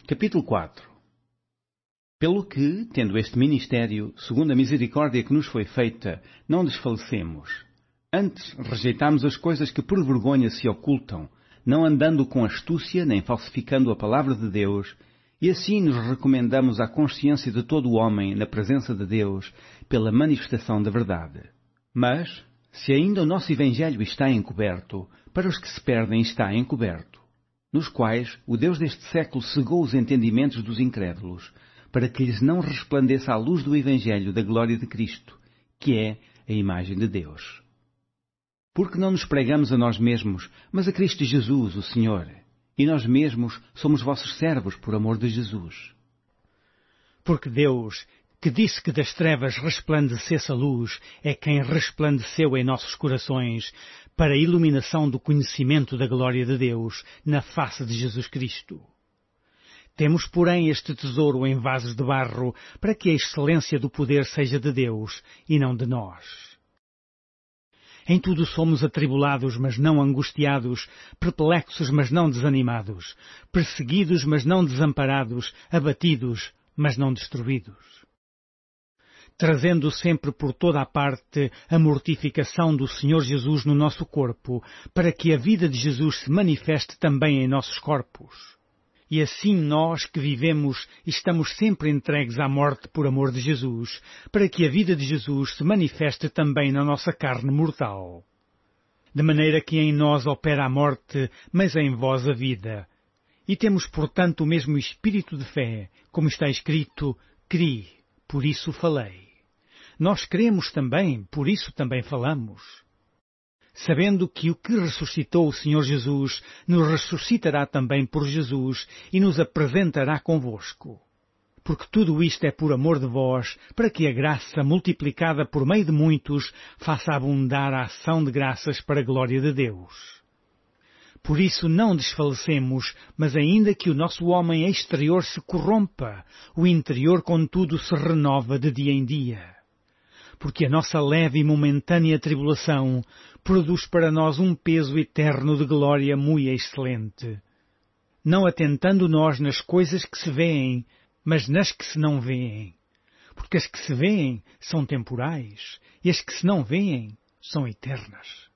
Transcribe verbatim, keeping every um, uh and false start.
Capítulo quatro. Pelo que, tendo este ministério, segundo a misericórdia que nos foi feita, não desfalecemos. Antes rejeitamos as coisas que por vergonha se ocultam, não andando com astúcia nem falsificando a palavra de Deus, e assim nos recomendamos à consciência de todo o homem na presença de Deus pela manifestação da verdade. Mas, se ainda o nosso Evangelho está encoberto, para os que se perdem está encoberto, nos quais o Deus deste século cegou os entendimentos dos incrédulos, para que lhes não resplandeça a luz do Evangelho da glória de Cristo, que é a imagem de Deus. Porque não nos pregamos a nós mesmos, mas a Cristo Jesus, o Senhor, e nós mesmos somos vossos servos por amor de Jesus. Porque Deus, que disse que das trevas resplandecesse a luz, é quem resplandeceu em nossos corações para a iluminação do conhecimento da glória de Deus na face de Jesus Cristo. Temos, porém, este tesouro em vasos de barro, para que a excelência do poder seja de Deus e não de nós. Em tudo somos atribulados, mas não angustiados, perplexos, mas não desanimados, perseguidos, mas não desamparados, abatidos, mas não destruídos. Trazendo sempre por toda a parte a mortificação do Senhor Jesus no nosso corpo, para que a vida de Jesus se manifeste também em nossos corpos. E assim nós que vivemos estamos sempre entregues à morte por amor de Jesus, para que a vida de Jesus se manifeste também na nossa carne mortal. De maneira que em nós opera a morte, mas em vós a vida. E temos, portanto, o mesmo espírito de fé, como está escrito, cri, por isso falei. Nós cremos também, por isso também falamos. Sabendo que o que ressuscitou o Senhor Jesus nos ressuscitará também por Jesus e nos apresentará convosco. Porque tudo isto é por amor de vós, para que a graça, multiplicada por meio de muitos, faça abundar a ação de graças para a glória de Deus. Por isso não desfalecemos, mas ainda que o nosso homem exterior se corrompa, o interior contudo se renova de dia em dia. Porque a nossa leve e momentânea tribulação produz para nós um peso eterno de glória muito excelente. Não atentando nós nas coisas que se vêem, mas nas que se não vêem. Porque as que se vêem são temporais, e as que se não vêem são eternas.